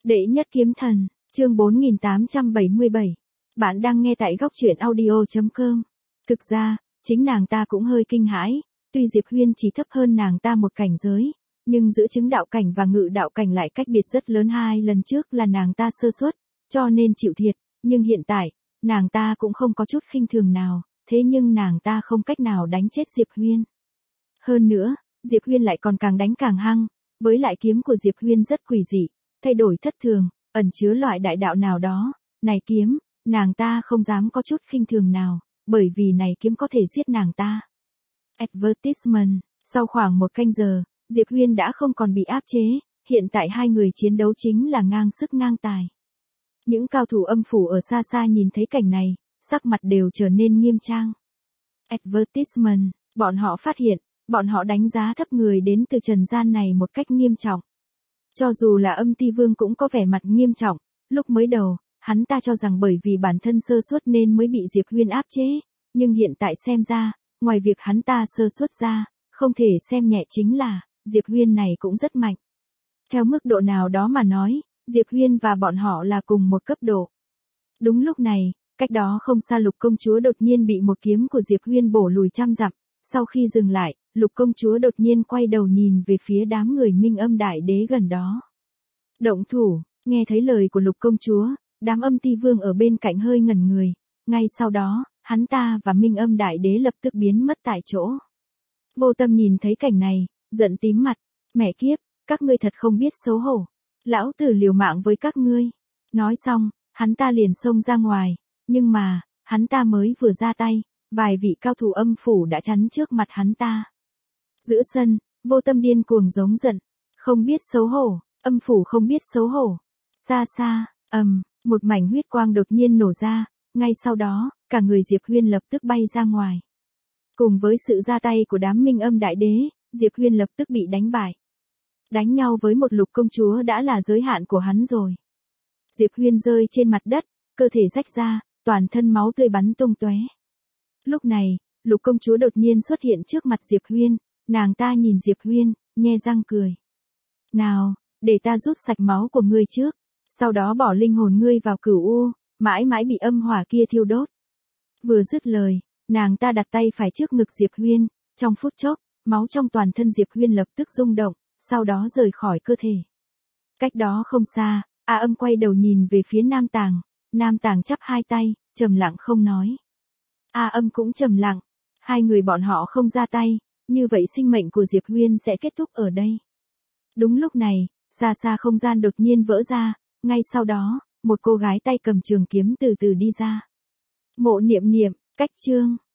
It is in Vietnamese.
Đệ nhất kiếm thần, chương 4877. Bạn đang nghe tại góc truyện audio.com. Thực ra, chính nàng ta cũng hơi kinh hãi, tuy Diệp Huyên chỉ thấp hơn nàng ta một cảnh giới, nhưng giữa chứng đạo cảnh và ngự đạo cảnh lại cách biệt rất lớn. Hai lần trước là nàng ta sơ suất, cho nên chịu thiệt, nhưng hiện tại, nàng ta cũng không có chút khinh thường nào, thế nhưng nàng ta không cách nào đánh chết Diệp Huyên. Hơn nữa, Diệp Huyên lại còn càng đánh càng hăng, với lại kiếm của Diệp Huyên rất quỷ dị, thay đổi thất thường, ẩn chứa loại đại đạo nào đó. Này kiếm, nàng ta không dám có chút khinh thường nào, bởi vì này kiếm có thể giết nàng ta. Advertisement, sau khoảng 1 canh giờ, Diệp Huyên đã không còn bị áp chế, hiện tại hai người chiến đấu chính là ngang sức ngang tài. Những cao thủ âm phủ ở xa xa nhìn thấy cảnh này, sắc mặt đều trở nên nghiêm trang. Advertisement, bọn họ phát hiện, bọn họ đánh giá thấp người đến từ trần gian này một cách nghiêm trọng. Cho dù là Âm Ti Vương cũng có vẻ mặt nghiêm trọng, lúc mới đầu, hắn ta cho rằng bởi vì bản thân sơ suất nên mới bị Diệp Huyên áp chế, nhưng hiện tại xem ra, ngoài việc hắn ta sơ suất ra, không thể xem nhẹ chính là, Diệp Huyên này cũng rất mạnh. Theo mức độ nào đó mà nói, Diệp Huyên và bọn họ là cùng một cấp độ. Đúng lúc này, cách đó không xa Lục công chúa đột nhiên bị một kiếm của Diệp Huyên bổ lùi 100 dặm, sau khi dừng lại, Lục công chúa đột nhiên quay đầu nhìn về phía đám người Minh Âm Đại Đế gần đó. Động thủ, nghe thấy lời của Lục công chúa, đám Âm Ti Vương ở bên cạnh hơi ngẩn người, ngay sau đó, hắn ta và Minh Âm Đại Đế lập tức biến mất tại chỗ. Vô Tâm nhìn thấy cảnh này, giận tím mặt, mẹ kiếp, các ngươi thật không biết xấu hổ, lão tử liều mạng với các ngươi. Nói xong, hắn ta liền xông ra ngoài, nhưng mà, hắn ta mới vừa ra tay, vài vị cao thủ âm phủ đã chắn trước mặt hắn ta. Giữa sân, Vô Tâm điên cuồng giống giận, không biết xấu hổ, âm phủ không biết xấu hổ. Xa xa, một mảnh huyết quang đột nhiên nổ ra, ngay sau đó, cả người Diệp Huyên lập tức bay ra ngoài. Cùng với sự ra tay của đám Minh Âm Đại Đế, Diệp Huyên lập tức bị đánh bại. Đánh nhau với một Lục công chúa đã là giới hạn của hắn rồi. Diệp Huyên rơi trên mặt đất, cơ thể rách ra, toàn thân máu tươi bắn tung tóe. Lúc này, Lục công chúa đột nhiên xuất hiện trước mặt Diệp Huyên, nàng ta nhìn Diệp Huyên, nhe răng cười. Nào, để ta rút sạch máu của ngươi trước, sau đó bỏ linh hồn ngươi vào Cửu U, mãi mãi bị âm hỏa kia thiêu đốt. Vừa dứt lời, nàng ta đặt tay phải trước ngực Diệp Huyên, trong phút chốc, máu trong toàn thân Diệp Huyên lập tức rung động, sau đó rời khỏi cơ thể. Cách đó không xa, A Âm quay đầu nhìn về phía Nam Tàng chắp hai tay, trầm lặng không nói. A Âm cũng trầm lặng, hai người bọn họ không ra tay, như vậy sinh mệnh của Diệp Huyên sẽ kết thúc ở đây. Đúng lúc này, xa xa không gian đột nhiên vỡ ra, ngay sau đó, một cô gái tay cầm trường kiếm từ từ đi ra. Mộ Niệm Niệm, cách chương.